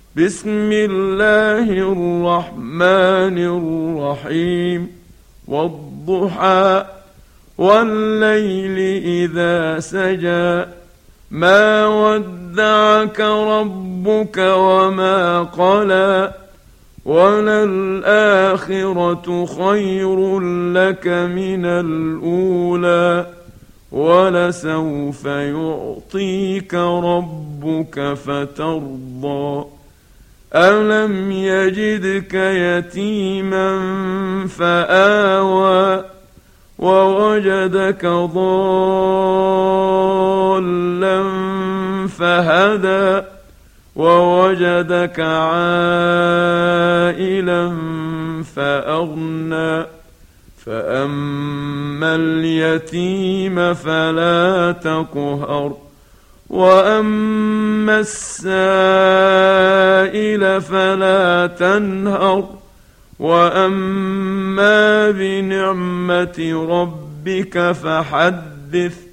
بسم الله الرحمن الرحيم. والضحى والليل إذا سجى ما ودعك ربك وما قلى وللآخرة خير لك من الأولى ولسوف يعطيك ربك فترضى ألم يجدك يتيما فآوى ووجدك ضالا فهدى ووجدك عائلا فأغنى فأما اليتيم فلا تقهر وأما السائل فلا تنهر وأما بنعمة ربك فحدث